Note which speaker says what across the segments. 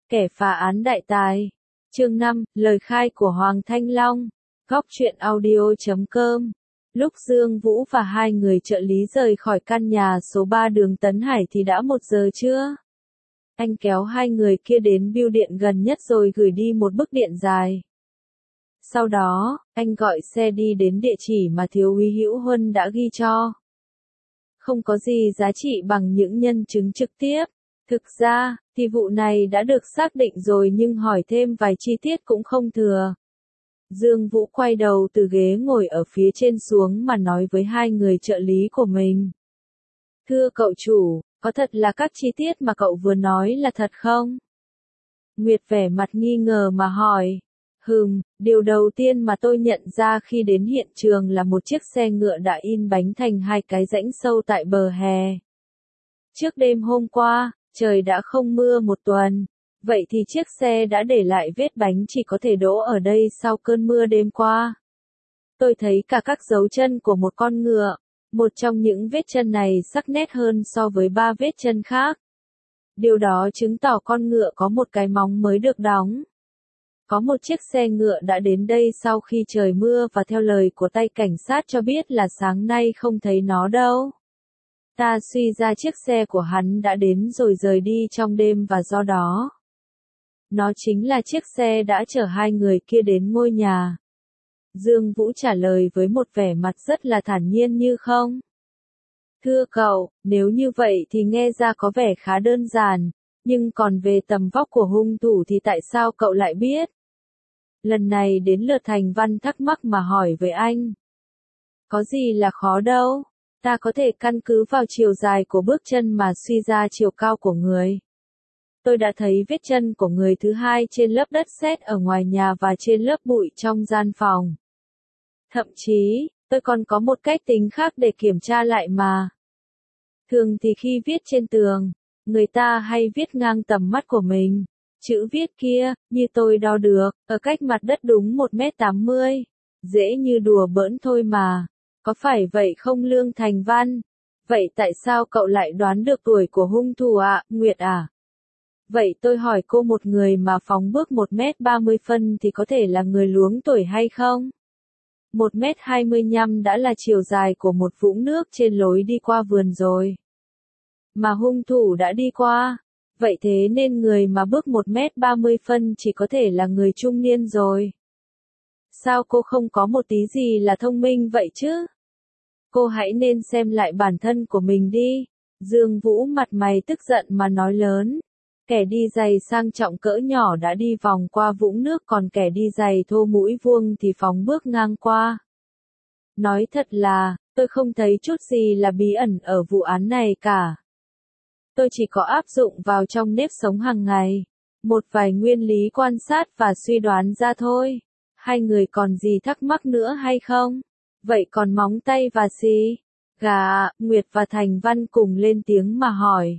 Speaker 1: Kẻ phá án đại tài. Chương 5, lời khai của Hoàng Thanh Long. Góc truyện audio.com. Lúc Dương Vũ và hai người trợ lý rời khỏi căn nhà số 3 đường Tấn Hải thì đã 1 giờ trưa. Anh kéo hai người kia đến bưu điện gần nhất rồi gửi đi một bức điện dài. Sau đó, anh gọi xe đi đến địa chỉ mà thiếu úy Hữu Huân đã ghi cho. Không có gì giá trị bằng những nhân chứng trực tiếp. Thực ra, thì vụ này đã được xác định rồi nhưng hỏi thêm vài chi tiết cũng không thừa. Dương Vũ quay đầu từ ghế ngồi ở phía trên xuống mà nói với hai người trợ lý của mình. Thưa cậu chủ, có thật là các chi tiết mà cậu vừa nói là thật không? Nguyệt vẻ mặt nghi ngờ mà hỏi. Điều đầu tiên mà tôi nhận ra khi đến hiện trường là một chiếc xe ngựa đã in bánh thành hai cái rãnh sâu tại bờ hè. Trước đêm hôm qua, trời đã không mưa 1 tuần, vậy thì chiếc xe đã để lại vết bánh chỉ có thể đỗ ở đây sau cơn mưa đêm qua. Tôi thấy cả các dấu chân của một con ngựa, một trong những vết chân này sắc nét hơn so với 3 vết chân khác. Điều đó chứng tỏ con ngựa có một cái móng mới được đóng. Có một chiếc xe ngựa đã đến đây sau khi trời mưa và theo lời của tay cảnh sát cho biết là sáng nay không thấy nó đâu. Ta suy ra chiếc xe của hắn đã đến rồi rời đi trong đêm và do đó, nó chính là chiếc xe đã chở hai người kia đến ngôi nhà. Dương Vũ trả lời với một vẻ mặt rất là thản nhiên như không. Thưa cậu, nếu như vậy thì nghe ra có vẻ khá đơn giản, nhưng còn về tầm vóc của hung thủ thì tại sao cậu lại biết? Lần này đến lượt Thành Văn thắc mắc mà hỏi với anh. Có gì là khó đâu, ta có thể căn cứ vào chiều dài của bước chân mà suy ra chiều cao của người. Tôi đã thấy vết chân của người thứ hai trên lớp đất sét ở ngoài nhà và trên lớp bụi trong gian phòng. Thậm chí, tôi còn có một cách tính khác để kiểm tra lại mà. Thường thì khi viết trên tường, người ta hay viết ngang tầm mắt của mình. Chữ viết kia, như tôi đo được, ở cách mặt đất đúng 1,80 m. Dễ như đùa bỡn thôi mà. Có phải vậy không Lương Thành Văn? Vậy tại sao cậu lại đoán được tuổi của hung thủ ạ, Nguyệt à? Vậy tôi hỏi cô, một người mà phóng bước 1,30 m thì có thể là người luống tuổi hay không? 1,25 m đã là chiều dài của một vũng nước trên lối đi qua vườn rồi. Mà hung thủ đã đi qua. Vậy thế nên người mà bước 1,30 m chỉ có thể là người trung niên rồi. Sao cô không có một tí gì là thông minh vậy chứ? Cô hãy nên xem lại bản thân của mình đi. Dương Vũ mặt mày tức giận mà nói lớn. Kẻ đi giày sang trọng cỡ nhỏ đã đi vòng qua vũng nước, còn kẻ đi giày thô mũi vuông thì phóng bước ngang qua. Nói thật là, tôi không thấy chút gì là bí ẩn ở vụ án này cả. Tôi chỉ có áp dụng vào trong nếp sống hàng ngày, một vài nguyên lý quan sát và suy đoán ra thôi. Hai người còn gì thắc mắc nữa hay không? Vậy còn móng tay và xì gà, Nguyệt và Thành Văn cùng lên tiếng mà hỏi.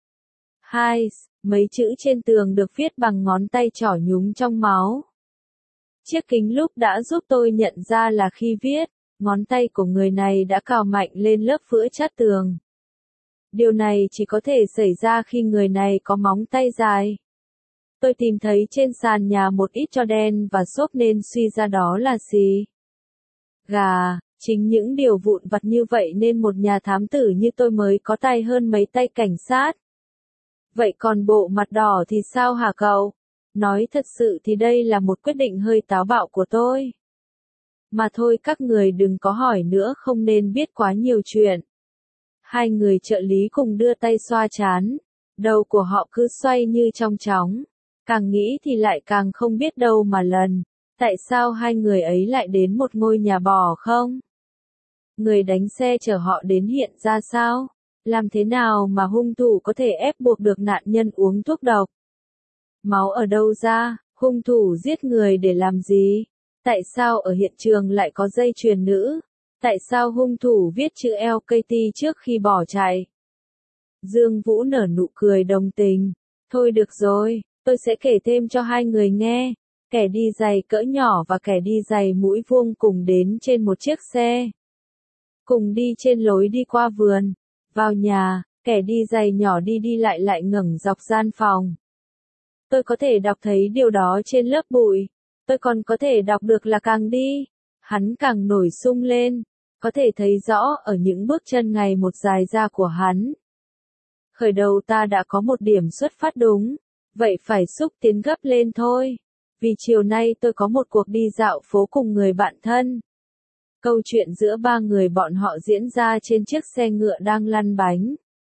Speaker 1: Mấy chữ trên tường được viết bằng ngón tay trỏ nhúng trong máu. Chiếc kính lúp đã giúp tôi nhận ra là khi viết, ngón tay của người này đã cào mạnh lên lớp vữa chát tường. Điều này chỉ có thể xảy ra khi người này có móng tay dài. Tôi tìm thấy trên sàn nhà một ít tro đen và xốp nên suy ra đó là xì gà. Chính những điều vụn vặt như vậy nên một nhà thám tử như tôi mới có tay hơn mấy tay cảnh sát. Vậy còn bộ mặt đỏ thì sao hả cậu? Nói thật sự thì đây là một quyết định hơi táo bạo của tôi. Mà thôi, các người đừng có hỏi nữa, không nên biết quá nhiều chuyện. Hai người trợ lý cùng đưa tay xoa trán. Đầu của họ cứ xoay như trong chóng. Càng nghĩ thì lại càng không biết đâu mà lần. Tại sao hai người ấy lại đến một ngôi nhà bò không? Người đánh xe chở họ đến hiện ra sao? Làm thế nào mà hung thủ có thể ép buộc được nạn nhân uống thuốc độc? Máu ở đâu ra? Hung thủ giết người để làm gì? Tại sao ở hiện trường lại có dây chuyền nữ? Tại sao hung thủ viết chữ LKT trước khi bỏ chạy? Dương Vũ nở nụ cười đồng tình. Thôi được rồi, tôi sẽ kể thêm cho hai người nghe. Kẻ đi giày cỡ nhỏ và kẻ đi giày mũi vuông cùng đến trên một chiếc xe. Cùng đi trên lối đi qua vườn. Vào nhà, kẻ đi giày nhỏ đi lại ngẩng dọc gian phòng. Tôi có thể đọc thấy điều đó trên lớp bụi. Tôi còn có thể đọc được là càng đi, hắn càng nổi sung lên. Có thể thấy rõ ở những bước chân ngày một dài ra của hắn. Khởi đầu ta đã có một điểm xuất phát đúng. Vậy phải xúc tiến gấp lên thôi. Vì chiều nay tôi có một cuộc đi dạo phố cùng người bạn thân. Câu chuyện giữa ba người bọn họ diễn ra trên chiếc xe ngựa đang lăn bánh.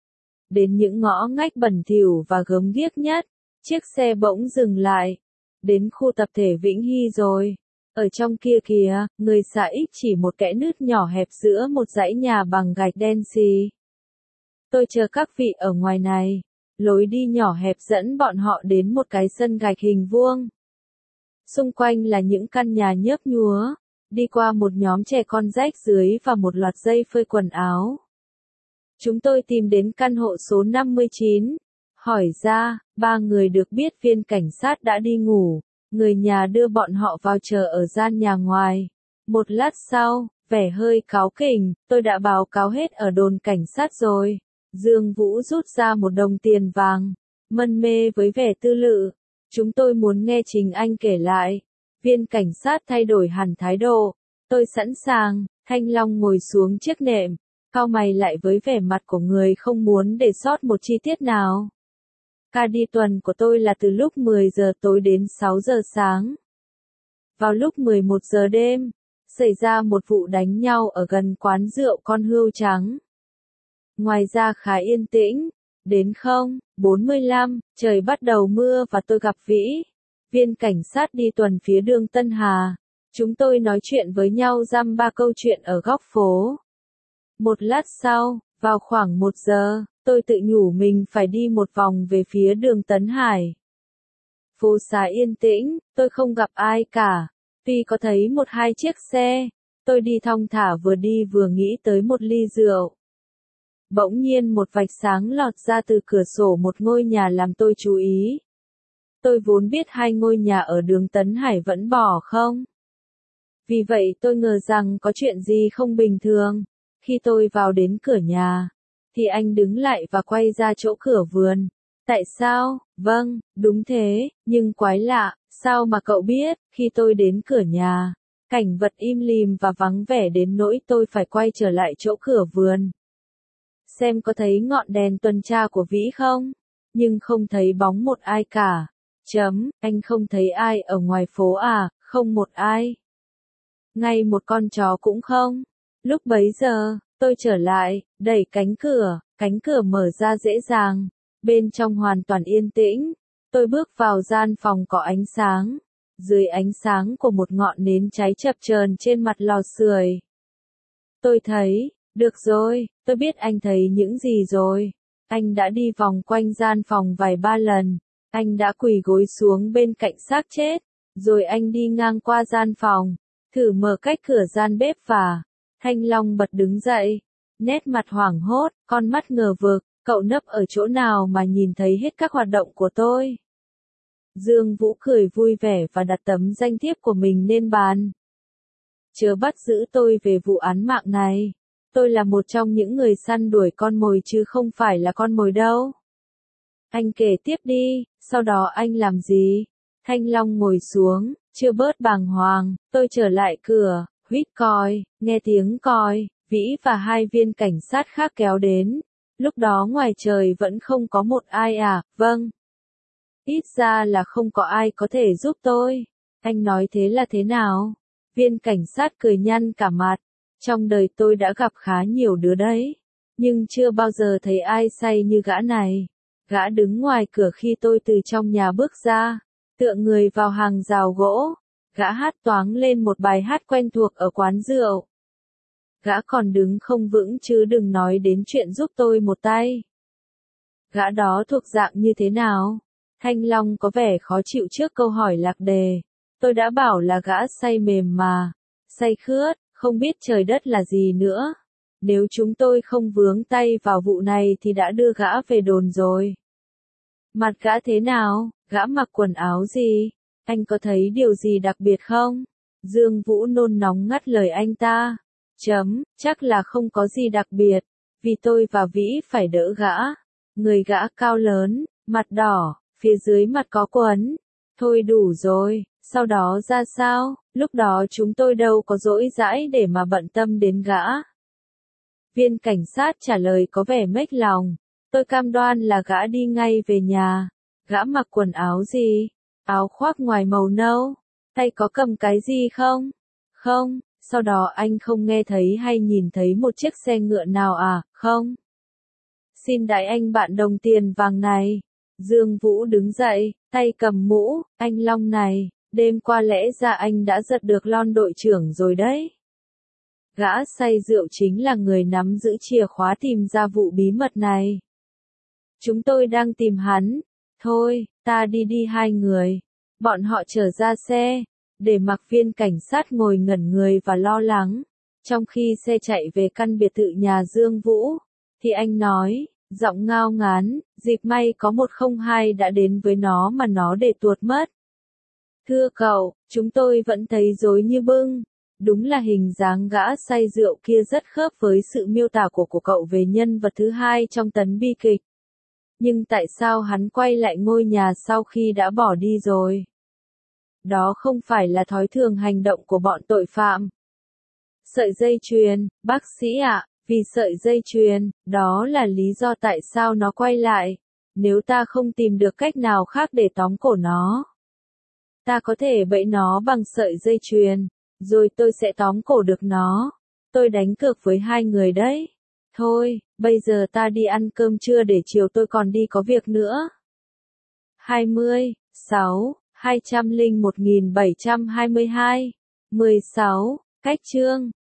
Speaker 1: Đến những ngõ ngách bẩn thỉu và gớm ghiếc nhất, chiếc xe bỗng dừng lại. Đến khu tập thể Vĩnh Hy rồi. Ở trong kia kìa, người xạ ích chỉ một kẽ nứt nhỏ hẹp giữa một dãy nhà bằng gạch đen xì. Tôi chờ các vị ở ngoài này. Lối đi nhỏ hẹp dẫn bọn họ đến một cái sân gạch hình vuông. Xung quanh là những căn nhà nhấp nhúa. Đi qua một nhóm trẻ con rách rưới và một loạt dây phơi quần áo. Chúng tôi tìm đến căn hộ số 59. Hỏi ra, ba người được biết viên cảnh sát đã đi ngủ. Người nhà đưa bọn họ vào chờ ở gian nhà ngoài. Một lát sau, vẻ hơi cáu kỉnh, tôi đã báo cáo hết ở đồn cảnh sát rồi. Dương Vũ rút ra một đồng tiền vàng. Mân mê với vẻ tư lự. Chúng tôi muốn nghe Trình Anh kể lại. Viên cảnh sát thay đổi hẳn thái độ. Tôi sẵn sàng. Thanh Long ngồi xuống chiếc nệm. Cau mày lại với vẻ mặt của người không muốn để sót một chi tiết nào. Ca đi tuần của tôi là từ lúc 10 giờ tối đến 6 giờ sáng. Vào lúc 11 giờ đêm, xảy ra một vụ đánh nhau ở gần quán rượu Con Hươu Trắng. Ngoài ra khá yên tĩnh. Đến 0:45, trời bắt đầu mưa và tôi gặp Vĩ. Viên cảnh sát đi tuần phía đường Tân Hà. Chúng tôi nói chuyện với nhau dăm ba câu chuyện ở góc phố. Một lát sau, vào khoảng 1 giờ, tôi tự nhủ mình phải đi một vòng về phía đường Tấn Hải. Phố xá yên tĩnh, tôi không gặp ai cả. Tuy có thấy một hai chiếc xe, tôi đi thong thả vừa đi vừa nghĩ tới một ly rượu. Bỗng nhiên một vạch sáng lọt ra từ cửa sổ một ngôi nhà làm tôi chú ý. Tôi vốn biết hai ngôi nhà ở đường Tấn Hải vẫn bỏ không. Vì vậy tôi ngờ rằng có chuyện gì không bình thường. Khi tôi vào đến cửa nhà, thì anh đứng lại và quay ra chỗ cửa vườn. Tại sao? Vâng, đúng thế, nhưng quái lạ, sao mà cậu biết? Khi tôi đến cửa nhà, cảnh vật im lìm và vắng vẻ đến nỗi tôi phải quay trở lại chỗ cửa vườn. Xem có thấy ngọn đèn tuần tra của Vĩ không? Nhưng không thấy bóng một ai cả. Anh không thấy ai ở ngoài phố à? Không một ai. Ngay một con chó cũng không. Lúc bấy giờ, tôi trở lại, đẩy cánh cửa mở ra dễ dàng. Bên trong hoàn toàn yên tĩnh. Tôi bước vào gian phòng có ánh sáng. Dưới ánh sáng của một ngọn nến cháy chập chờn trên mặt lò sưởi. Tôi thấy, được rồi, tôi biết anh thấy những gì rồi. Anh đã đi vòng quanh gian phòng vài ba lần. Anh đã quỳ gối xuống bên cạnh xác chết. Rồi anh đi ngang qua gian phòng. Thử mở cách cửa gian bếp và... Thanh Long bật đứng dậy. Nét mặt hoảng hốt, con mắt ngờ vực. Cậu nấp ở chỗ nào mà nhìn thấy hết các hoạt động của tôi? Dương Vũ cười vui vẻ và đặt tấm danh thiếp của mình lên bàn. Chớ bắt giữ tôi về vụ án mạng này. Tôi là một trong những người săn đuổi con mồi chứ không phải là con mồi đâu. Anh kể tiếp đi, sau đó anh làm gì? Thanh Long ngồi xuống, chưa bớt bàng hoàng, tôi trở lại cửa, huýt còi, nghe tiếng còi, Vĩ và hai viên cảnh sát khác kéo đến. Lúc đó ngoài trời vẫn không có một ai à? Vâng. Ít ra là không có ai có thể giúp tôi. Anh nói thế là thế nào? Viên cảnh sát cười nhăn cả mặt. Trong đời tôi đã gặp khá nhiều đứa đấy. Nhưng chưa bao giờ thấy ai say như gã này. Gã đứng ngoài cửa khi tôi từ trong nhà bước ra. Tựa người vào hàng rào gỗ. Gã hát toáng lên một bài hát quen thuộc ở quán rượu. Gã còn đứng không vững chứ đừng nói đến chuyện giúp tôi một tay. Gã đó thuộc dạng như thế nào? Thanh Long có vẻ khó chịu trước câu hỏi lạc đề. Tôi đã bảo là gã say mềm mà. Say khướt, không biết trời đất là gì nữa. Nếu chúng tôi không vướng tay vào vụ này thì đã đưa gã về đồn rồi. Mặt gã thế nào? Gã mặc quần áo gì? Anh có thấy điều gì đặc biệt không? Dương Vũ nôn nóng ngắt lời anh ta. Chắc là không có gì đặc biệt. Vì tôi và Vĩ phải đỡ gã. Người gã cao lớn, mặt đỏ, phía dưới mặt có quấn. Thôi đủ rồi, sau đó ra sao, lúc đó chúng tôi đâu có rỗi rãi để mà bận tâm đến gã. Viên cảnh sát trả lời có vẻ mếch lòng, tôi cam đoan là gã đi ngay về nhà. Gã mặc quần áo gì? Áo khoác ngoài màu nâu, tay có cầm cái gì không? Không, sau đó anh không nghe thấy hay nhìn thấy một chiếc xe ngựa nào à, không? Xin đãi anh bạn đồng tiền vàng này. Dương Vũ đứng dậy, tay cầm mũ, anh Long này, đêm qua lẽ ra anh đã giật được lon đội trưởng rồi đấy. Gã say rượu chính là người nắm giữ chìa khóa tìm ra vụ bí mật này. Chúng tôi đang tìm hắn. Thôi, ta đi hai người. Bọn họ trở ra xe, để mặc viên cảnh sát ngồi ngẩn người và lo lắng. Trong khi xe chạy về căn biệt thự nhà Dương Vũ, thì anh nói, giọng ngao ngán, dịp may có 102 đã đến với nó mà nó để tuột mất. Thưa cậu, chúng tôi vẫn thấy rối như bưng. Đúng là hình dáng gã say rượu kia rất khớp với sự miêu tả của cậu về nhân vật thứ hai trong tấn bi kịch. Nhưng tại sao hắn quay lại ngôi nhà sau khi đã bỏ đi rồi? Đó không phải là thói thường hành động của bọn tội phạm. Sợi dây chuyền, bác sĩ ạ, vì sợi dây chuyền, đó là lý do tại sao nó quay lại. Nếu ta không tìm được cách nào khác để tóm cổ nó, ta có thể bẫy nó bằng sợi dây chuyền, rồi tôi sẽ tóm cổ được nó. Tôi đánh cược với hai người đấy. Thôi, bây giờ ta đi ăn cơm trưa để chiều tôi còn đi có việc nữa. 20/6/201.722 16. Cách chương